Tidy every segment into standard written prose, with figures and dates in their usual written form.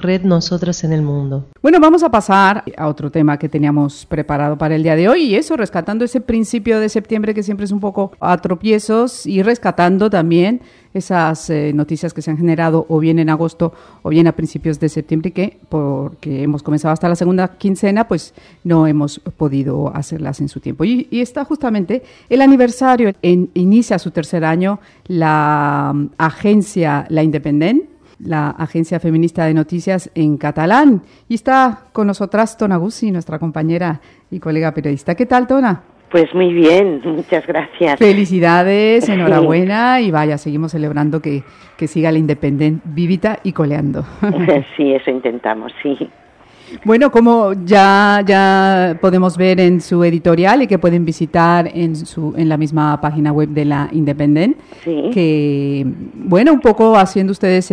Red Nosotras en el Mundo. Bueno, vamos a pasar a otro tema que teníamos preparado para el día de hoy, y eso, rescatando ese principio de septiembre que siempre es un poco a tropiezos, y rescatando también esas noticias que se han generado o bien en agosto o bien a principios de septiembre, que porque hemos comenzado hasta la segunda quincena, pues no hemos podido hacerlas en su tiempo. Y está justamente el aniversario, inicia su tercer año la agencia La Independent, la agencia feminista de noticias en catalán, y está con nosotras Tona Gussi, nuestra compañera y colega periodista. ¿Qué tal, Tona? Pues muy bien, muchas gracias. Felicidades, enhorabuena, y vaya, seguimos celebrando que siga la Independent vivita y coleando. Sí, eso intentamos, sí. Bueno, como ya podemos ver en su editorial y que pueden visitar en la misma página web de la Independent, sí, que, bueno, un poco haciendo ustedes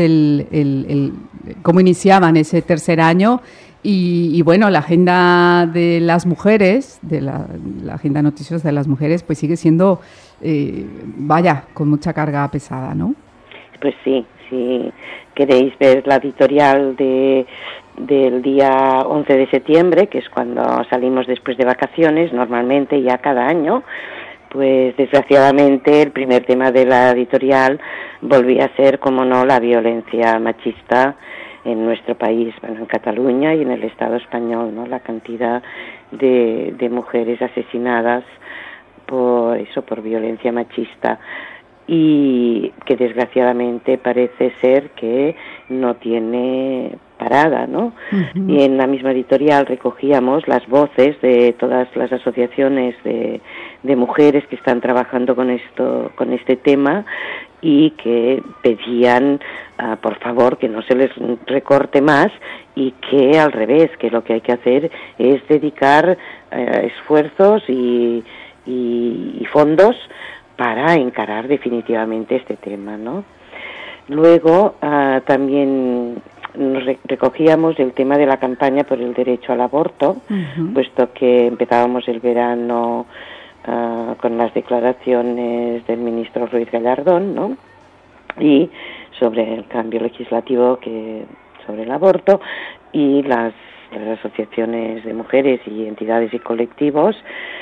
cómo iniciaban ese tercer año. Y bueno, la agenda de las mujeres, de la agenda noticiosa de las mujeres, pues sigue siendo, con mucha carga pesada, ¿no? Pues sí, si queréis ver la editorial del día 11 de septiembre, que es cuando salimos después de vacaciones, normalmente ya cada año, pues desgraciadamente el primer tema de la editorial volvía a ser, como no, la violencia machista en nuestro país, bueno, en Cataluña y en el Estado español, ¿no? La cantidad de mujeres asesinadas por violencia machista, y que desgraciadamente parece ser que no tiene parada, ¿no? Uh-huh. Y en la misma editorial recogíamos las voces de todas las asociaciones de mujeres que están trabajando con este tema, y que pedían, por favor, que no se les recorte más, y que al revés, que lo que hay que hacer es dedicar esfuerzos y fondos para encarar definitivamente este tema, ¿no? Luego también recogíamos el tema de la campaña por el derecho al aborto, uh-huh, puesto que empezábamos el verano con las declaraciones del ministro Ruiz Gallardón, ¿no? Y sobre el cambio legislativo sobre el aborto, y las asociaciones de mujeres y entidades y colectivos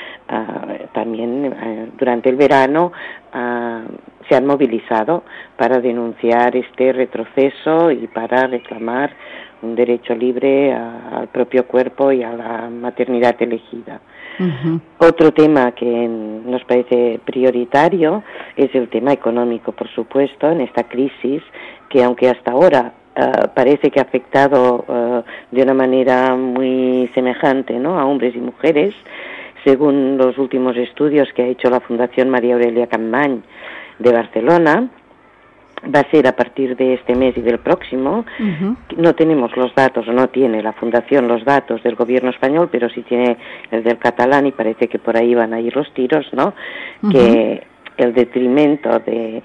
también durante el verano se han movilizado para denunciar este retroceso y para reclamar un derecho libre al propio cuerpo y a la maternidad elegida. Uh-huh. Otro tema que nos parece prioritario es el tema económico, por supuesto, en esta crisis que, aunque hasta ahora parece que ha afectado de una manera muy semejante, ¿no?, a hombres y mujeres, según los últimos estudios que ha hecho la Fundación María Aurelia Capmany de Barcelona, va a ser a partir de este mes y del próximo. Uh-huh. No tenemos los datos, o no tiene la Fundación los datos del gobierno español, pero sí tiene el del catalán, y parece que por ahí van a ir los tiros, ¿no? Uh-huh. Que el detrimento de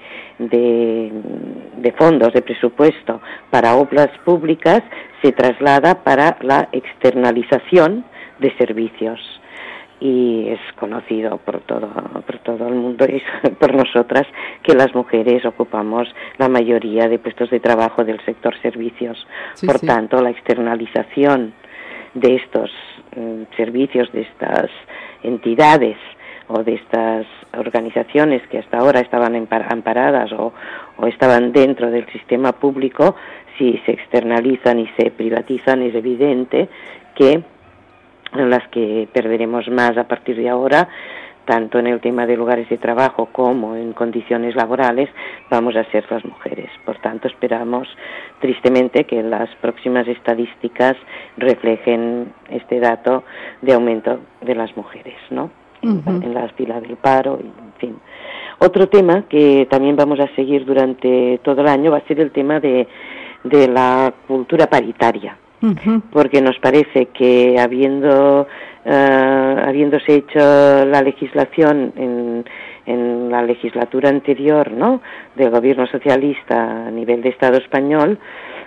fondos, de presupuesto para obras públicas se traslada para la externalización de servicios. Y es conocido por todo el mundo y por nosotras que las mujeres ocupamos la mayoría de puestos de trabajo del sector servicios. Sí, por tanto, la externalización de estos servicios, de estas entidades o de estas organizaciones que hasta ahora estaban amparadas o estaban dentro del sistema público, si se externalizan y se privatizan, es evidente que las que perderemos más a partir de ahora, tanto en el tema de lugares de trabajo como en condiciones laborales, vamos a ser las mujeres. Por tanto, esperamos tristemente que las próximas estadísticas reflejen este dato de aumento de las mujeres, ¿no? Uh-huh. En la fila del paro, en fin. Otro tema que también vamos a seguir durante todo el año va a ser el tema de la cultura paritaria. Uh-huh. Porque nos parece que habiéndose hecho la legislación en la legislatura anterior, ¿no?, del gobierno socialista a nivel de Estado español,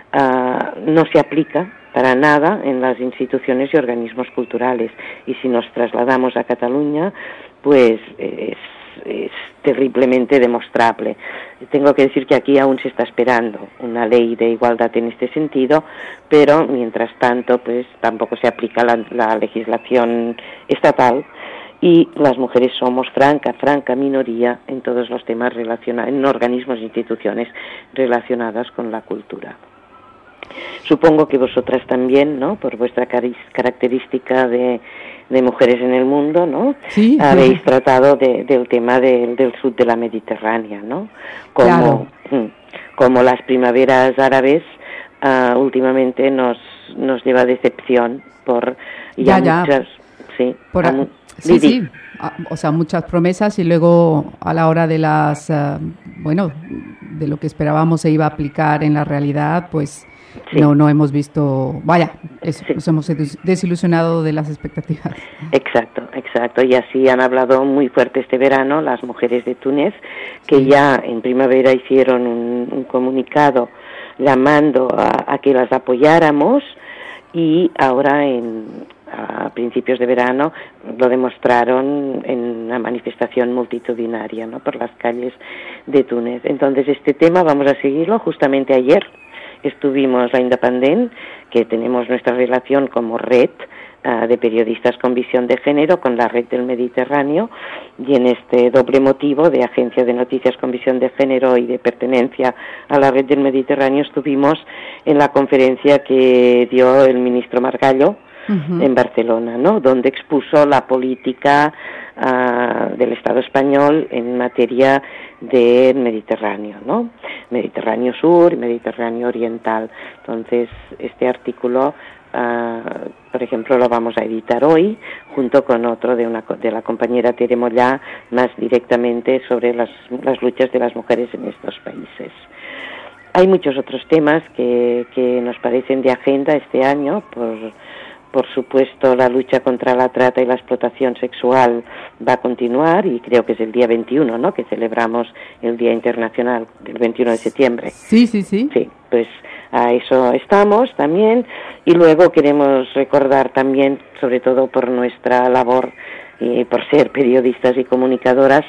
no se aplica para nada en las instituciones y organismos culturales. Y si nos trasladamos a Cataluña, pues es terriblemente demostrable. Tengo que decir que aquí aún se está esperando una ley de igualdad en este sentido, pero mientras tanto pues tampoco se aplica la legislación estatal y las mujeres somos franca minoría en todos los temas relacionados, en organismos e instituciones relacionadas con la cultura. Supongo que vosotras también, ¿no? Por vuestra característica de mujeres en el mundo, ¿no? Sí. Habéis tratado del tema del sur de la Mediterránea, ¿no? Como las primaveras árabes últimamente nos lleva a decepción por muchas... Sí, sí. O sea, muchas promesas y luego a la hora de las, de lo que esperábamos se iba a aplicar en la realidad, pues sí. no hemos visto, nos hemos desilusionado de las expectativas. Exacto, y así han hablado muy fuerte este verano las mujeres de Túnez, que ya en primavera hicieron un comunicado llamando a que las apoyáramos y ahora a principios de verano lo demostraron en una manifestación multitudinaria, ¿no? Por las calles de Túnez. Entonces este tema vamos a seguirlo. Justamente ayer estuvimos a Independent, que tenemos nuestra relación como red de periodistas con visión de género con la red del Mediterráneo, y en este doble motivo de agencia de noticias con visión de género y de pertenencia a la red del Mediterráneo estuvimos en la conferencia que dio el ministro Margallo en Barcelona, ¿no? Donde expuso la política del Estado español en materia del Mediterráneo, ¿no? Mediterráneo sur y Mediterráneo oriental. Entonces, este artículo, por ejemplo, lo vamos a editar hoy, junto con otro de la compañera Tere Mollà, más directamente sobre las luchas de las mujeres en estos países. Hay muchos otros temas que nos parecen de agenda este año. Por supuesto, la lucha contra la trata y la explotación sexual va a continuar, y creo que es el día 21, ¿no?, que celebramos el Día Internacional, el 21 de septiembre. Sí, pues a eso estamos también, y luego queremos recordar también, sobre todo por nuestra labor y por ser periodistas y comunicadoras,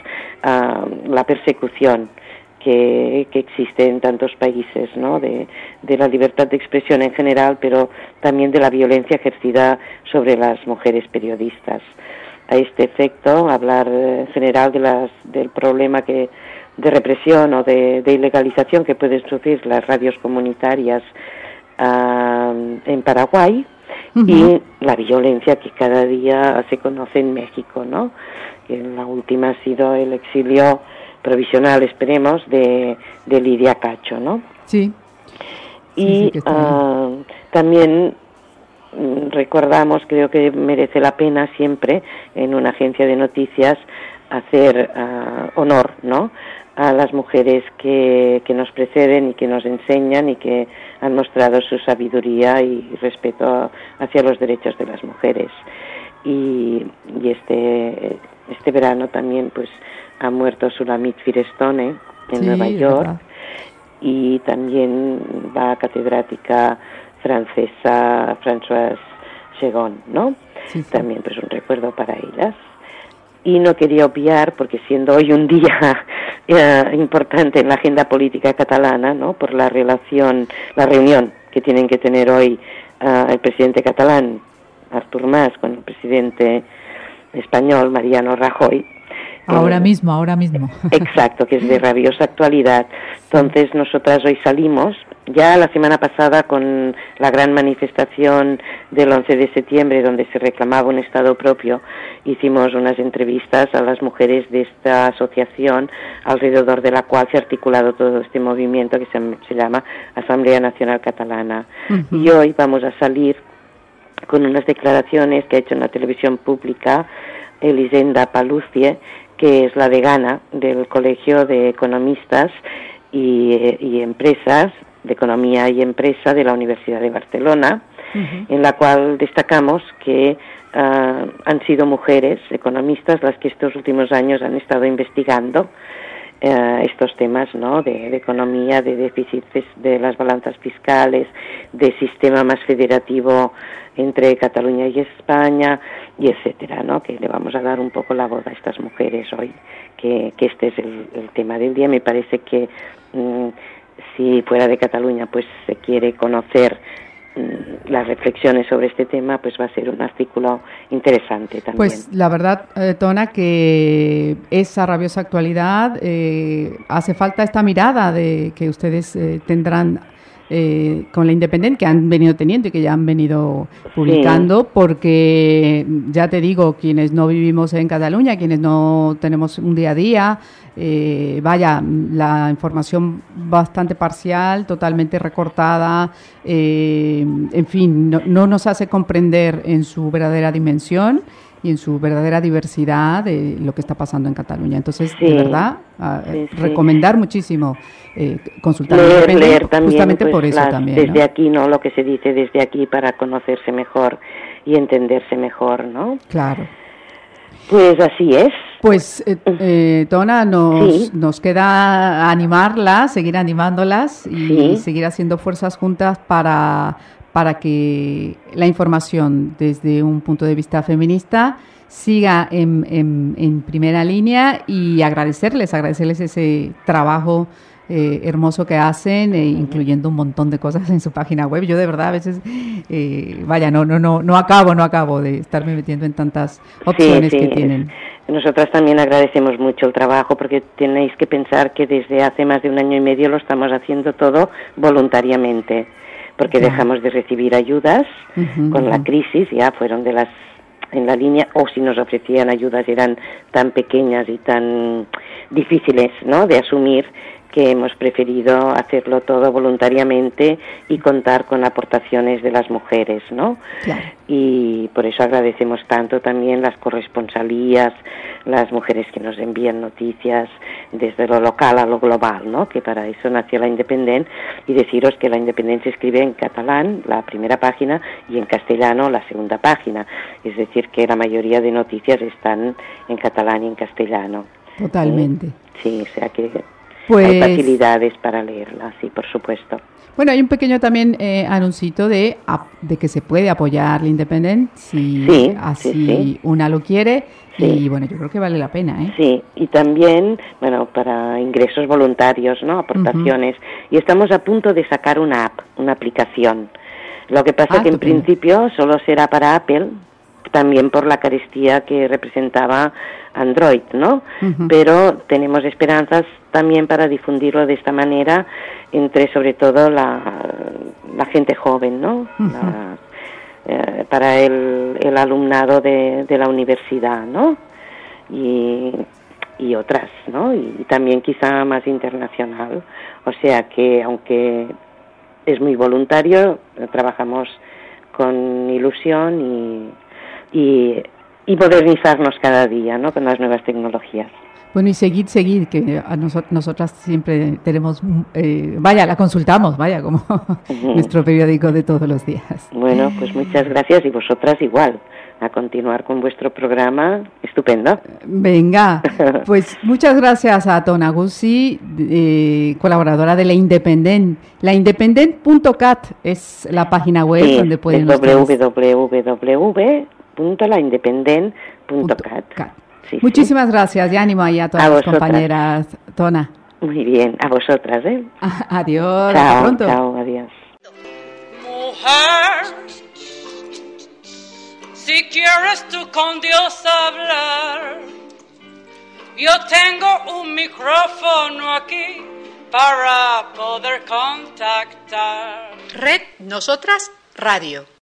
la persecución que existe en tantos países, ¿no?, de la libertad de expresión en general, pero también de la violencia ejercida sobre las mujeres periodistas. A este efecto, hablar en general del problema de represión o de ilegalización que pueden sufrir las radios comunitarias en Paraguay, y la violencia que cada día se conoce en México, ¿no? Que la última ha sido el exilio provisional, esperemos, de Lidia Cacho, ¿no? Sí. Y también recordamos, creo que merece la pena siempre en una agencia de noticias hacer honor, ¿no?, a las mujeres que nos preceden y que nos enseñan y que han mostrado su sabiduría y respeto hacia los derechos de las mujeres. Y este verano también pues ha muerto Shulamit Firestone en Nueva York, ¿verdad? Y también la catedrática francesa Françoise Chegon, ¿no? Sí. También pues un recuerdo para ellas. Y no quería obviar, porque siendo hoy un día importante en la agenda política catalana, ¿no?, por la reunión que tienen que tener hoy el presidente catalán Artur Mas con el presidente español Mariano Rajoy. Ahora mismo. Exacto, que es de rabiosa actualidad. Entonces nosotras hoy salimos, ya la semana pasada con la gran manifestación del 11 de septiembre donde se reclamaba un Estado propio, hicimos unas entrevistas a las mujeres de esta asociación alrededor de la cual se ha articulado todo este movimiento que se llama Asamblea Nacional Catalana. Y hoy vamos a salir con unas declaraciones que ha hecho en la televisión pública Elisenda Paluzie, que es la decana del Colegio de Economistas y Empresas, de Economía y Empresa de la Universidad de Barcelona, en la cual destacamos que han sido mujeres economistas las que estos últimos años han estado investigando estos temas, ¿no? De economía, de déficit de las balanzas fiscales, de sistema más federativo entre Cataluña y España, y etcétera, ¿no? Que le vamos a dar un poco la voz a estas mujeres hoy, que este es el tema del día. Me parece que si fuera de Cataluña pues se quiere conocer las reflexiones sobre este tema, pues va a ser un artículo interesante también. Pues la verdad, Tona, que esa rabiosa actualidad hace falta esta mirada de que ustedes tendrán con la Independent, que han venido teniendo y que ya han venido publicando, sí. Porque ya te digo, quienes no vivimos en Cataluña, quienes no tenemos un día a día, vaya, la información bastante parcial, totalmente recortada, en fin, no nos hace comprender en su verdadera dimensión y en su verdadera diversidad de lo que está pasando en Cataluña. Entonces, sí, de verdad, recomendar muchísimo consultar leer también, justamente pues, por eso también. Desde aquí, ¿no? Lo que se dice desde aquí para conocerse mejor y entenderse mejor, ¿no? Claro. Pues así es. Pues, Tona, nos queda animarlas, seguir animándolas y seguir haciendo fuerzas juntas para que la información desde un punto de vista feminista siga en primera línea, y agradecerles ese trabajo hermoso que hacen, incluyendo un montón de cosas en su página web. Yo de verdad a veces, no acabo de estarme metiendo en tantas opciones que tienen. Nosotras también agradecemos mucho el trabajo, porque tenéis que pensar que desde hace más de 1 año y medio lo estamos haciendo todo voluntariamente, porque dejamos de recibir ayudas con la crisis, ya fueron en la línea, o si nos ofrecían ayudas eran tan pequeñas y tan difíciles, ¿no?, de asumir, que hemos preferido hacerlo todo voluntariamente y contar con aportaciones de las mujeres, ¿no? Claro. Y por eso agradecemos tanto también las corresponsalías, las mujeres que nos envían noticias desde lo local a lo global, ¿no? Que para eso nació la Independent, y deciros que la Independent se escribe en catalán, la primera página, y en castellano, la segunda página. Es decir, que la mayoría de noticias están en catalán y en castellano. Totalmente. Sí, o sea que hay facilidades para leerla, sí, por supuesto. Bueno, hay un pequeño también anuncito de que se puede apoyar la Independent si así una lo quiere, y bueno, yo creo que vale la pena, ¿eh? Sí, y también, bueno, para ingresos voluntarios, ¿no?, aportaciones, y estamos a punto de sacar una app, una aplicación. Lo que pasa que en principio solo será para Apple, también por la carestía que representaba Android, ¿no? Pero tenemos esperanzas también para difundirlo de esta manera entre, sobre todo, la gente joven, ¿no? Para el alumnado de la universidad, ¿no? Y otras, ¿no? Y también quizá más internacional. O sea que, aunque es muy voluntario, trabajamos con ilusión y modernizarnos cada día, ¿no?, con las nuevas tecnologías. Bueno, y seguid, que a nosotras siempre tenemos, la consultamos, como nuestro periódico de todos los días. Bueno, pues muchas gracias, y vosotras igual, a continuar con vuestro programa, estupendo. Venga, pues muchas gracias a Tona Guzzi, colaboradora de La Independent. laindependent.cat es la página web donde pueden www.laindependent.cat. Muchísimas gracias, y ánimo ahí a todas las compañeras, Tona. Muy bien, a vosotras, ¿eh? Adiós, chao, hasta pronto. Chao, adiós. Mujer, si quieres tú con Dios hablar, yo tengo un micrófono aquí para poder contactar. Red Nosotras Radio.